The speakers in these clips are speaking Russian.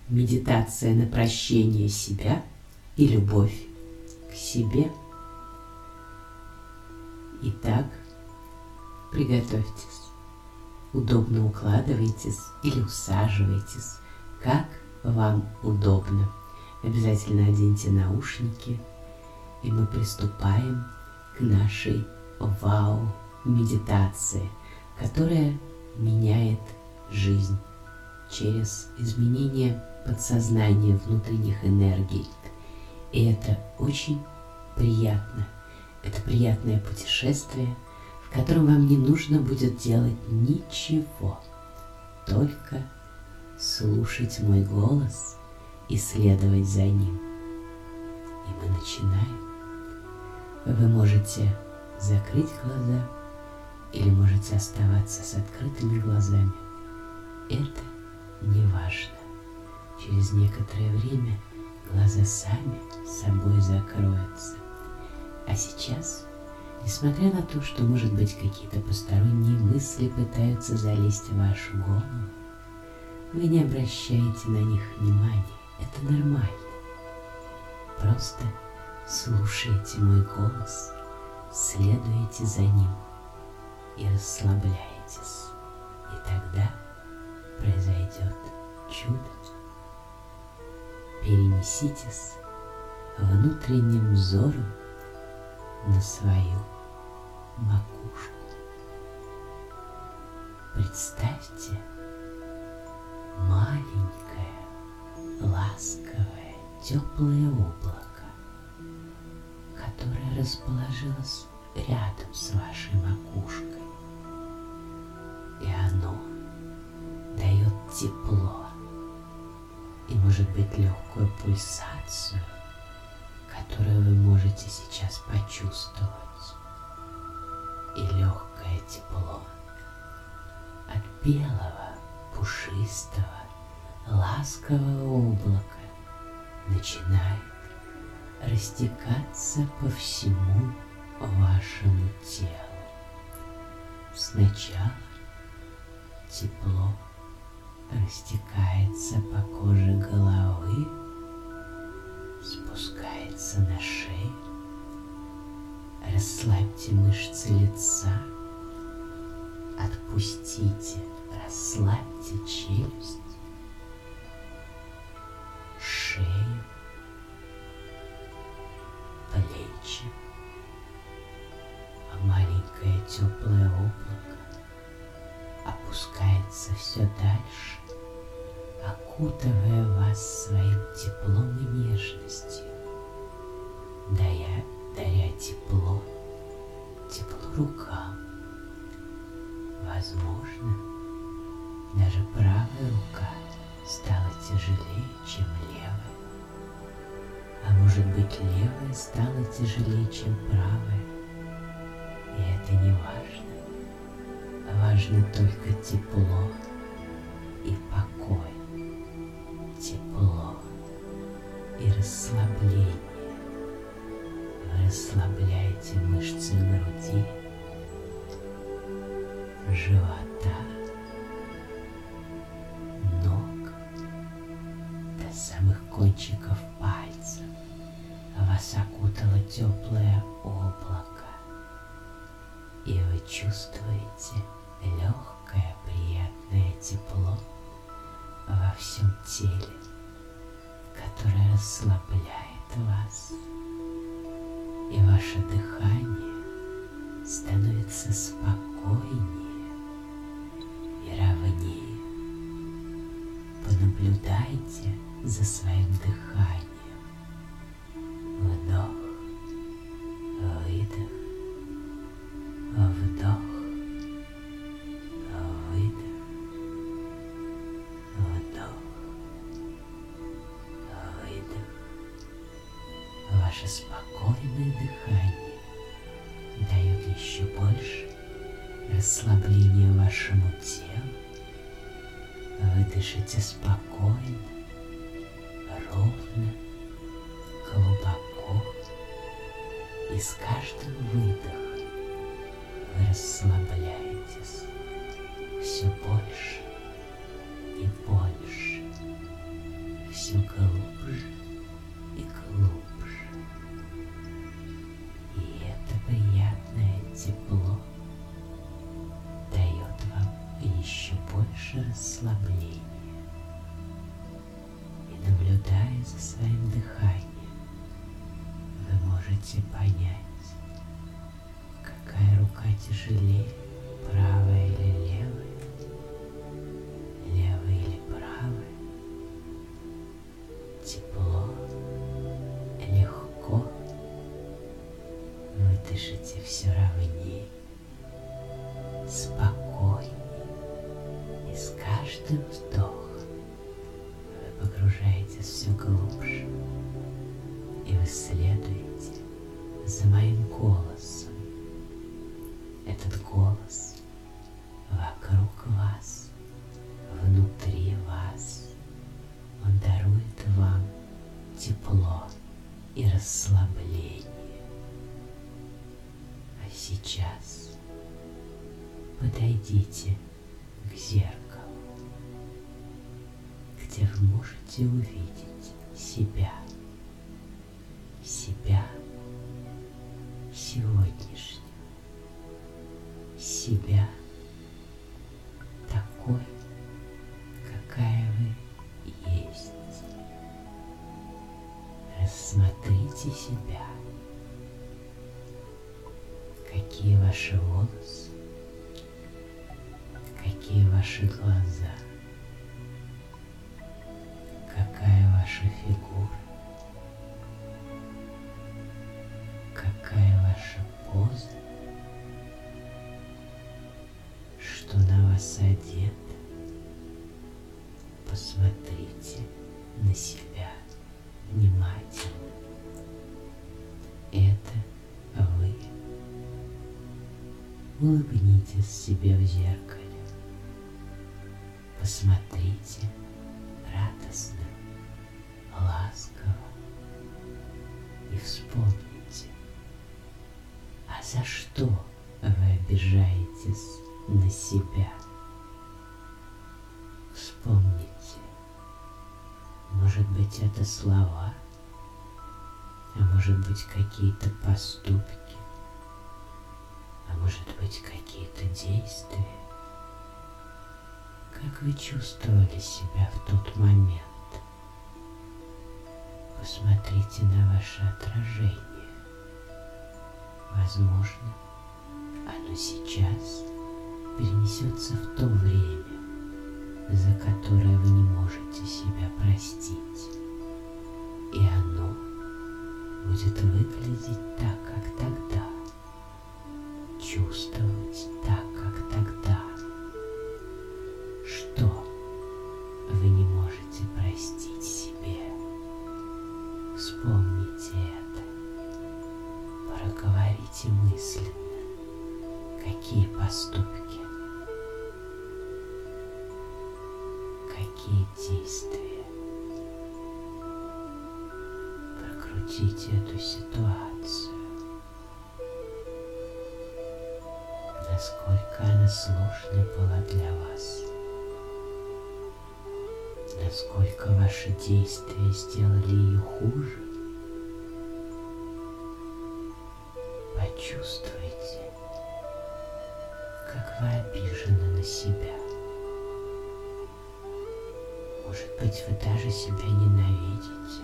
медитация на прощение себя и любовь к себе. Итак, приготовьтесь, удобно укладывайтесь или усаживайтесь, как вам удобно. Обязательно оденьте наушники, и мы приступаем к нашей вау-медитации, которая меняет жизнь через изменение подсознания внутренних энергий. И это очень приятно. Это приятное путешествие, в котором вам не нужно будет делать ничего, только слушать мой голос и следовать за ним. И мы начинаем. Вы можете закрыть глаза или можете оставаться с открытыми глазами. Это не важно. Через некоторое время глаза сами собой закроются. А сейчас, несмотря на то, что, может быть, какие-то посторонние мысли пытаются залезть в вашу голову, вы не обращаете на них внимания. Это нормально. Просто слушайте мой голос, следуйте за ним и расслабляйтесь. И тогда произойдет чудо. Перенеситесь внутренним взором на свою макушку. Представьте маленькое, ласковое, теплое облако, которое расположилось рядом с вашей макушкой. И оно дает тепло и, может быть, легкую пульсацию, которую вы можете сейчас почувствовать. И легкое тепло от белого, пушистого, ласкового облака начинает растекаться по всему вашему телу. Сначала тепло растекается по коже головы, спускается на шею. Расслабьте мышцы лица, отпустите, расслабьте челюсть, шею, плечи. А маленькое теплое облако опускается все дальше, окутывая вас своим теплом и нежностью, даря тепло рукам. Возможно, даже правая рука стала тяжелее, чем левая. А может быть, левая стала тяжелее, чем правая. И это не важно. Важно только тепло и покой. Тепло и расслабление. Вы расслабляете мышцы груди, живота, ног до самых кончиков пальцев. Вас окутало теплое облако, и вы чувствуете легкое, приятное тепло во всем теле, которое расслабляет вас, и ваше дыхание становится спокойнее и ровнее. Понаблюдайте за своим дыханием. Вдох, выдох, вдох, выдох, вдох, выдох. Ваше спокойное дыхание дает еще больше расслабления вашему телу. Вы дышите спокойно, ровно, глубоко, и с каждым выдохом вы расслабляетесь все больше и больше. все глубже и глубже. И это приятное тепло дает вам еще больше расслабления. И наблюдая за своим дыханием, вы можете понять, какая рука тяжелее, правая или левая, левая или правая, тепло, легко, вы дышите все ровнее, спокойнее, и с каждым вдохом вы погружаетесь все глубже, и вы следуете за моим голосом. Этот голос вокруг вас, внутри вас. Он дарует вам тепло и расслабление. А сейчас подойдите к зеркалу, где вы можете увидеть себя сегодняшнего, себя такой, какая вы есть. Рассмотрите себя, какие ваши волосы, какие ваши глаза, какая ваша фигура, какая ваша поза, что на вас одето. Посмотрите на себя внимательно. Это вы. Улыбнитесь себе в зеркале. Посмотрите радостно, ласково и вспомните, а за что вы обижаетесь на себя. Вспомните, может быть, это слова, а может быть, какие-то поступки, а может быть, какие-то действия. Как вы чувствовали себя в тот момент? Посмотрите на ваше отражение. Возможно, оно сейчас перенесется в то время, за которое вы не можете себя простить. И оно будет выглядеть так, как тогда, чувствовать так, как тогда. Что вы не можете простить себе? Вспомните это. Проговорите мысленно, какие поступки, какие действия. Прокрутите эту ситуацию. Насколько она сложной была для вас. Насколько ваши действия сделали ее хуже. Почувствуйте, как вы обижены на себя. Может быть, вы даже себя ненавидите.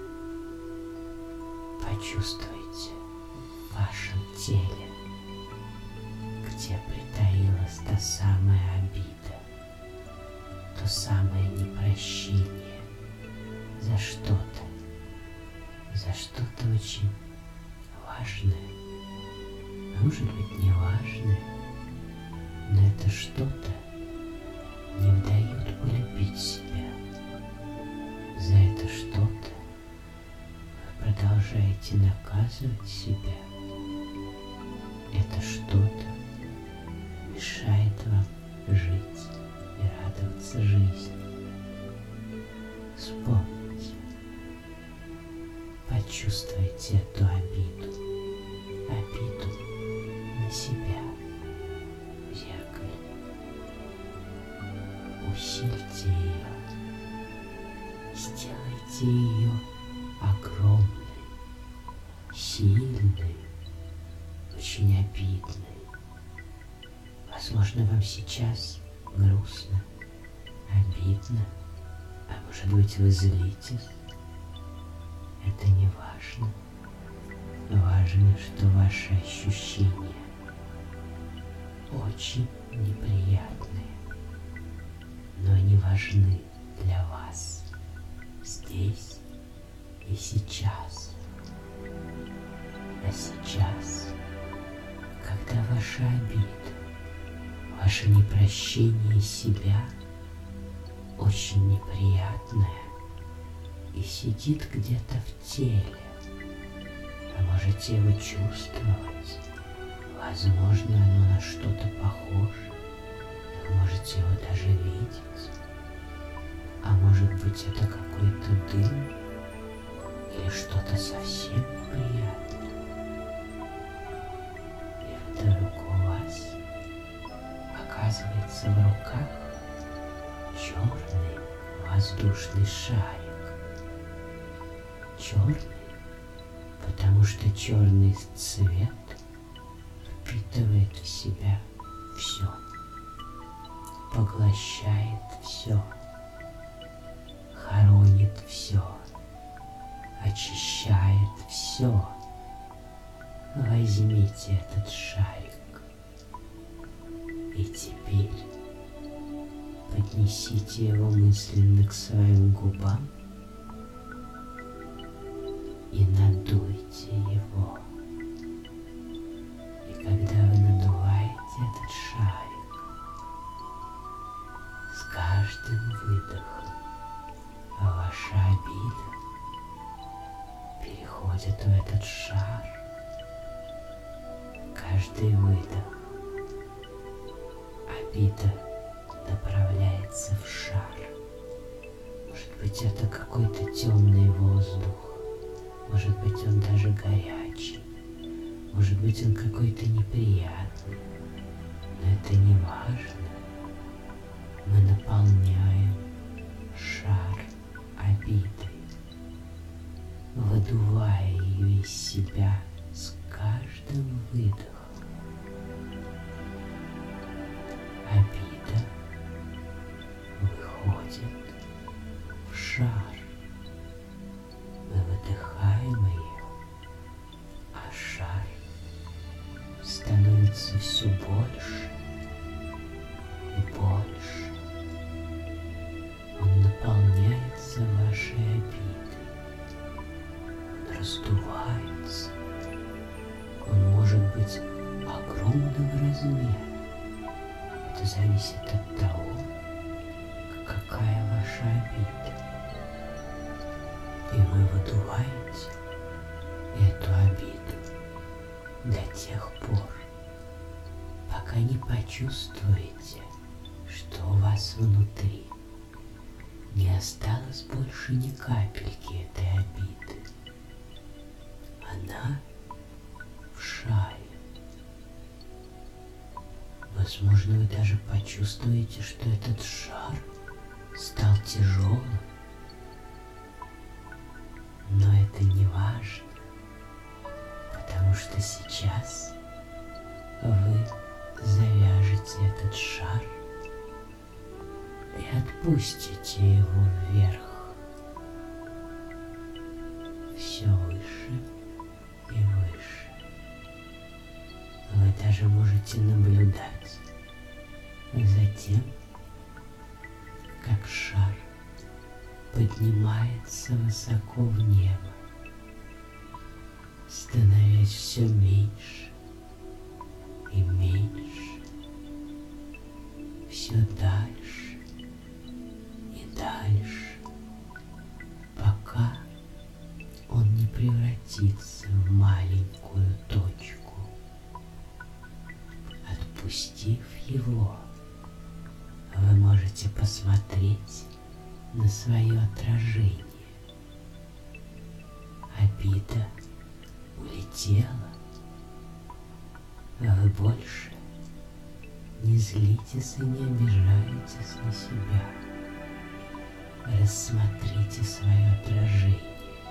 Почувствуйте в вашем теле, где притаилась та самая обида, то самое непрощение за что-то очень важное, а может быть не важное, но это что-то не дает полюбить себя. За это что-то вы продолжаете наказывать себя. Это что-то мешает вам жить и радоваться жизни. Вспомните, почувствуйте эту обиду на себя в зеркале. Усильте ее Сделайте ее огромной, сильной, очень обидной. Возможно, вам сейчас грустно, обидно, а может быть, вы злитесь. Это не важно. Важно, что ваши ощущения очень неприятные, но они важны для вас здесь и сейчас. А сейчас, когда ваша обида, ваше непрощение себя очень неприятное и сидит где-то в теле, вы можете его чувствовать. Возможно, оно на что-то похоже. Вы можете его даже видеть. А может быть, это какой-то дым или что-то совсем неприятное. И вдруг у вас оказывается в руках черный воздушный шарик. Черный, потому что черный цвет впитывает в себя все, поглощает все, хоронит все, очищает все. Возьмите этот шарик и теперь поднесите его мысленно к своим губам и надуйте его. И когда вы надуваете этот шарик, с каждым выдохом ваша обида переходит в этот шар. Каждый выдох обида направляется в шар. Может быть, это какой-то темный воздух. Может быть, он даже горячий. Может быть, он какой-то неприятный. Но это не важно. Мы наполняем шар обидой, выдувая ее из себя с каждым выдохом. Обида выходит в шар. Мы выдыхаем ее, а шар становится все больше и больше. Он наполняется вашей обидой. Он раздувается. Он может быть огромного размера. Это зависит от того, какая ваша обида. И вы выдуваете эту обиду до тех пор, пока не почувствуете, что у вас внутри не осталось больше ни капельки этой обиды. Она в шаре. Возможно, вы даже почувствуете, что этот шар стал тяжелым. Но это не важно, потому что сейчас вы завяжете этот шар и отпустите его вверх, все выше и выше. Вы даже можете наблюдать за тем, как шар поднимается высоко в небо, становясь все меньше и меньше, все дальше и дальше, пока он не превратится в маленькую точку. Отпустив его, вы можете посмотреть на свое отражение. Обида улетела, а вы больше не злитесь и не обижаетесь на себя. Рассмотрите свое отражение.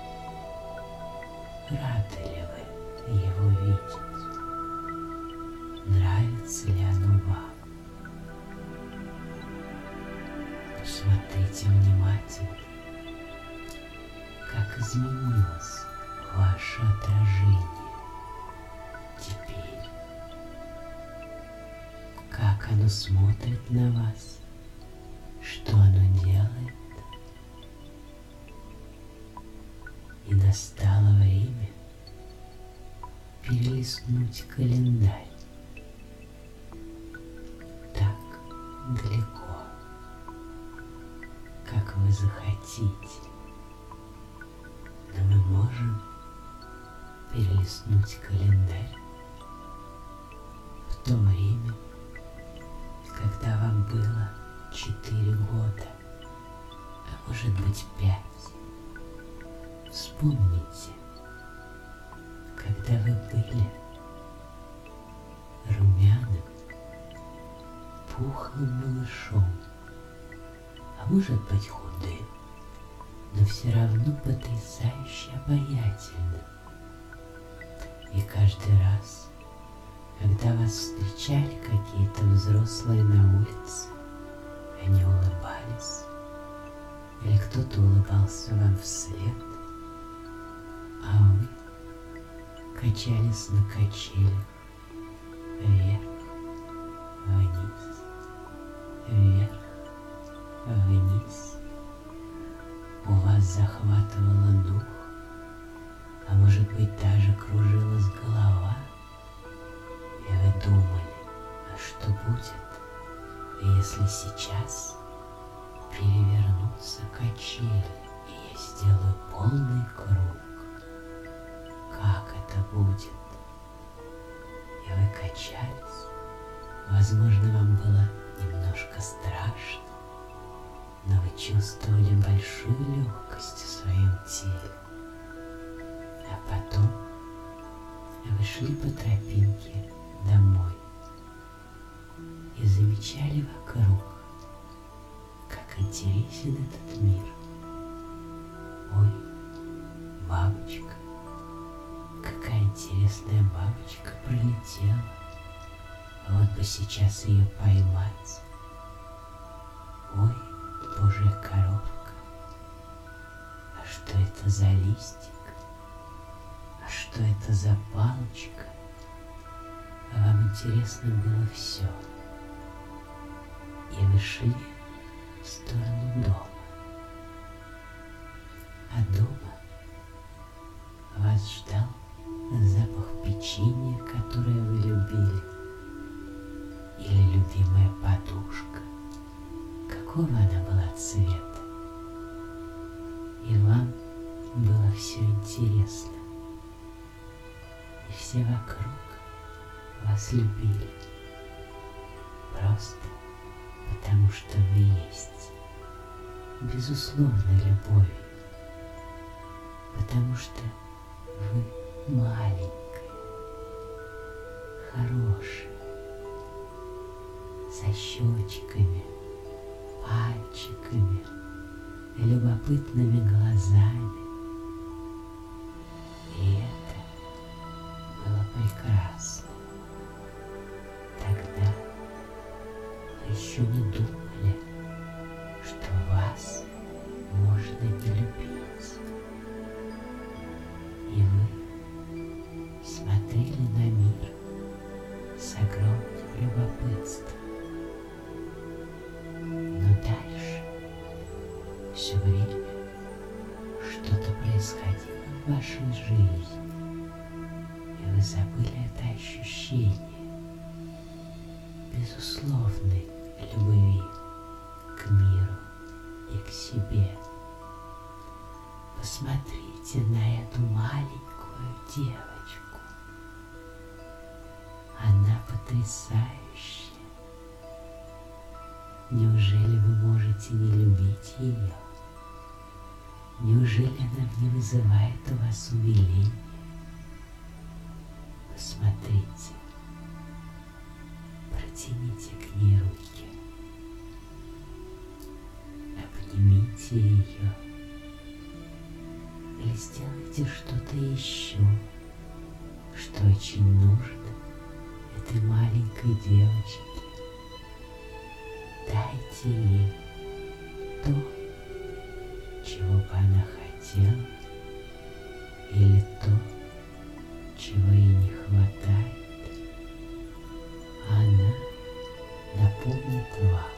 Рады ли вы его видеть? Нравится ли оно вам? Посмотрите внимательно, как изменилось ваше отражение теперь, как оно смотрит на вас, что оно делает. И настало время перелистнуть календарь так далеко, как вы захотите. Но мы можем перелистнуть календарь в то время, когда вам было 4 года, а может быть 5. Вспомните, когда вы были румяным, пухлым малышом, а может быть худым, но все равно потрясающе обаятельным. И каждый раз, когда вас встречали какие-то взрослые на улице, они улыбались, или кто-то улыбался вам вслед, а вы качались на качелях вверх, вниз, вверх, вниз. У вас захватывало дух, а может быть даже кружилась голова, и вы думали, а что будет, если сейчас перевернутся качели, и я сделаю полный круг? Как это будет? И вы качались. Возможно, вам было немножко страшно, но вы чувствовали большую легкость в своем теле. А потом вы шли по тропинке домой и замечали вокруг, как интересен этот мир. Ой, бабочка, какая интересная бабочка пролетела. Вот бы сейчас ее поймать. Ой, божья коровка, а что это за листик? А что это за палочка? А вам интересно было все. И вы шли в сторону дома. А дома вас ждал запах печенья, которое вы любили, или любимая подушка, какого она была цвета. И вам было все интересно, и все вокруг вас любили, просто потому что вы есть, безусловной любовью, потому что вы маленькая, хорошая, со щечками, пальчиками, любопытными глазами. И это было прекрасно. Тогда вы еще не думали, что вас можно не любить. И вы смотрели на мир с огромным любопытством. Но дальше все время что-то происходило в вашей жизни, и вы забыли это ощущение безусловной любви к миру и к себе. Посмотрите на эту маленькую девочку. Она потрясающая. Неужели вы можете не любить ее? Неужели она не вызывает у вас умиления? Посмотрите, протяните к ней руки, обнимите Любите ее. Или сделайте что-то еще, что очень нужно этой маленькой девочке. Дайте ей то, чего бы она хотела, или то, чего ей не хватает. Она напомнит вам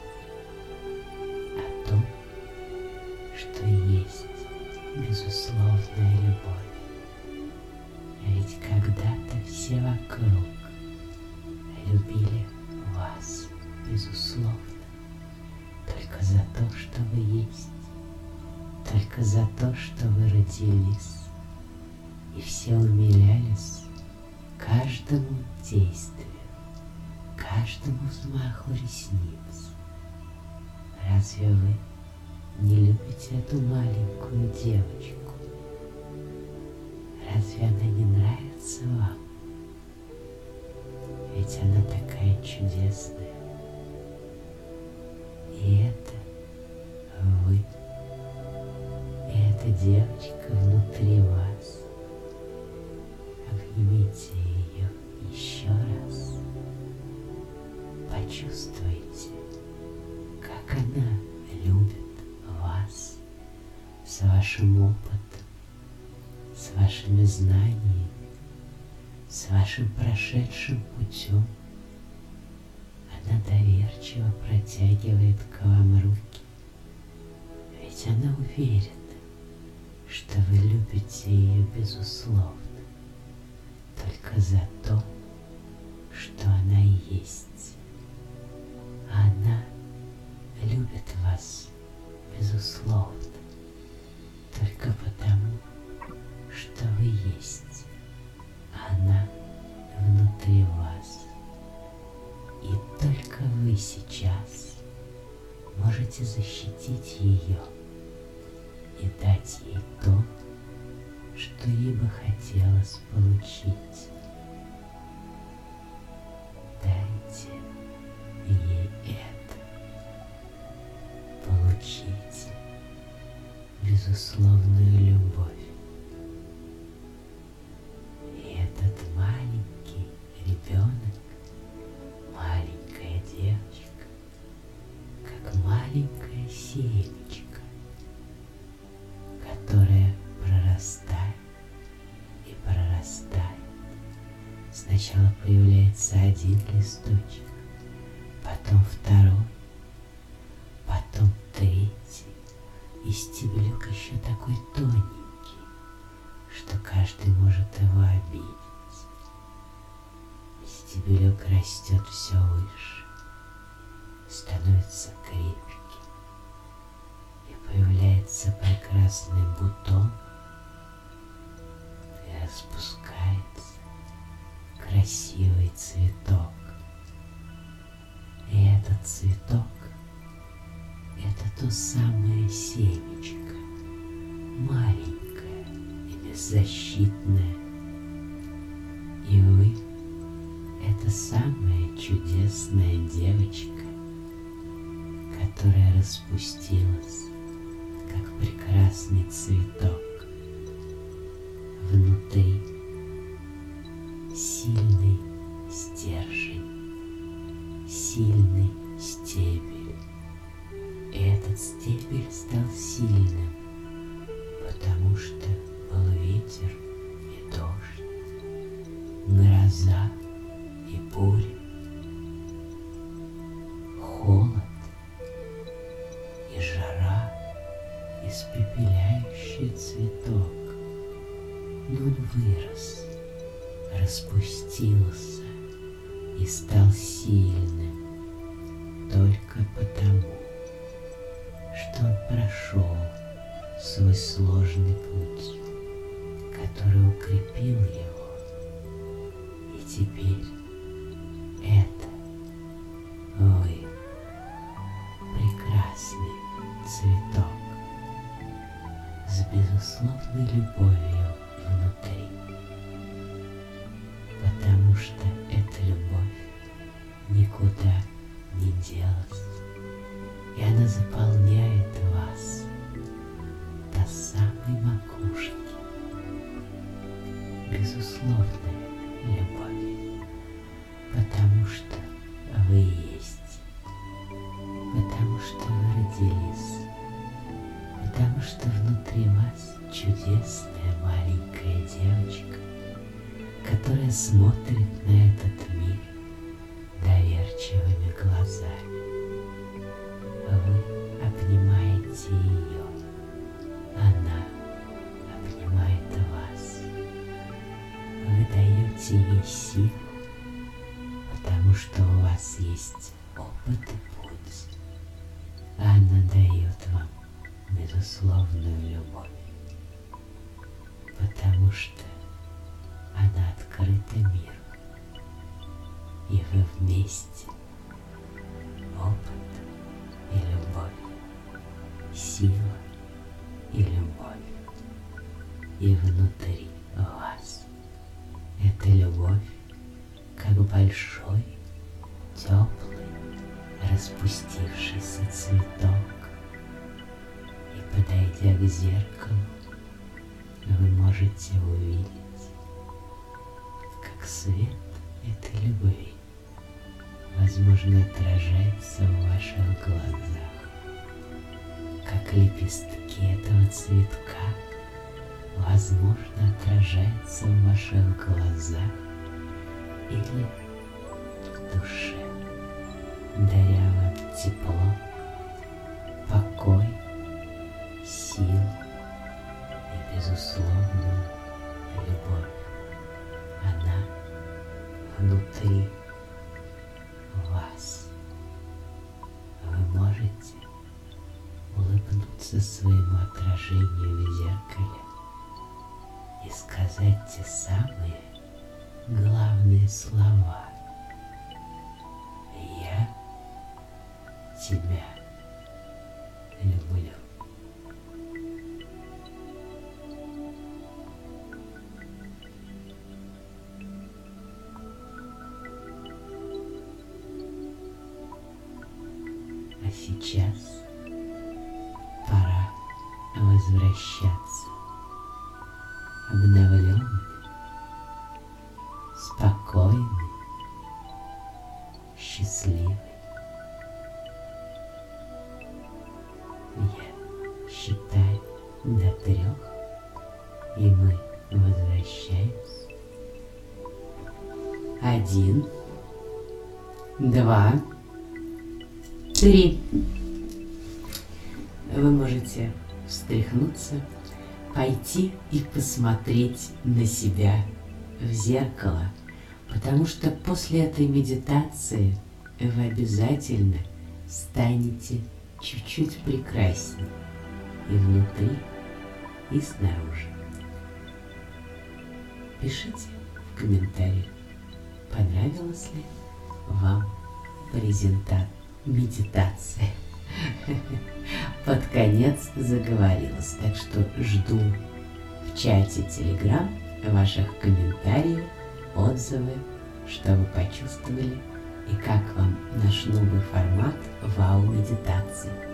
о том, что есть безусловная любовь. Ведь когда-то все вокруг любили вас безусловно, только за то, что вы есть, только за то, что вы родились, и все умилялись каждому действию, каждому взмаху ресниц. Разве вы не любите эту маленькую девочку? Разве она не нравится вам? Ведь она такая чудесная. И это вы, и эта девочка внутри вас. Обнимите ее еще раз. Почувствуйте, как она любит вас с вашим опытом, с вашими знаниями, с вашим прошедшим путем. Она доверчиво протягивает к вам руки, ведь она уверена, что вы любите ее безусловно, только за то, что она есть. Она любит вас безусловно, только потому, что вы есть. Она внутри вас. И только вы сейчас можете защитить ее и дать ей то, что ей бы хотелось получить. Дайте ей это. Получите безусловную любовь. И этот маленький ребенок, маленькая девочка, как маленькое семечко, которое прорастает и прорастает. Сначала появляется один листочек, потом второй, потом третий, и стебелек еще такой тоненький, что каждый может его обидеть. Стебелек растет все выше, становится крепким, и появляется прекрасный бутон, и распускается красивый цветок. И этот цветок — это то самое семечко, маленькое и беззащитное. И вы — это самая чудесная девочка, которая распустилась, как прекрасный цветок. Внутри сильный стержень, сильный стебель. И этот стебель стал сильным, потому что был ветер и дождь, гроза и буря, холод и жара, испепеляющий цветок. Но он вырос, распустился и стал сильным только потому, что он прошел свой сложный путь, который укрепил его. И теперь это вы, прекрасный цветок с безусловной любовью внутри, потому что эта любовь никуда не делась, и она заполняет вас самой макушки. Безусловная любовь, потому что вы есть, потому что вы родились, потому что внутри вас чудесная маленькая девочка, которая смотрит на этот мир доверчивыми глазами. Вы обнимаете ее, она обнимает вас. Вы даете ей силу, потому что у вас есть опыт и путь, а она дает вам безусловную любовь, потому что она открыта миру, и вы вместе. Опыт и любовь, сила и любовь, и внутри вас. Это любовь, как большой, теплый, распустившийся цветок. И подойдя к зеркалу, вы можете увидеть, как свет этой любви, возможно, отражается в ваших глазах, как лепестки этого цветка, возможно, отражается в ваших глазах или в душе, даря вам тепло, покой, силу и безусловную любовь. Она внутри вас. Вы можете улыбнуться своему отражению в зеркале и сказать те самые главные слова: «Я тебя люблю». А сейчас пора возвращаться обновленный, спокойный, счастливый. Я считаю до 3, и мы возвращаемся. 1, 2, 3. Вы можете встряхнуться, пойти и посмотреть на себя в зеркало, потому что после этой медитации вы обязательно станете чуть-чуть прекраснее и внутри, и снаружи. Пишите в комментариях, понравилась ли вам медитация. Под конец заговорилась, так что жду в чате Telegram ваших комментариев, отзывы, что вы почувствовали и как вам наш новый формат вау-медитации.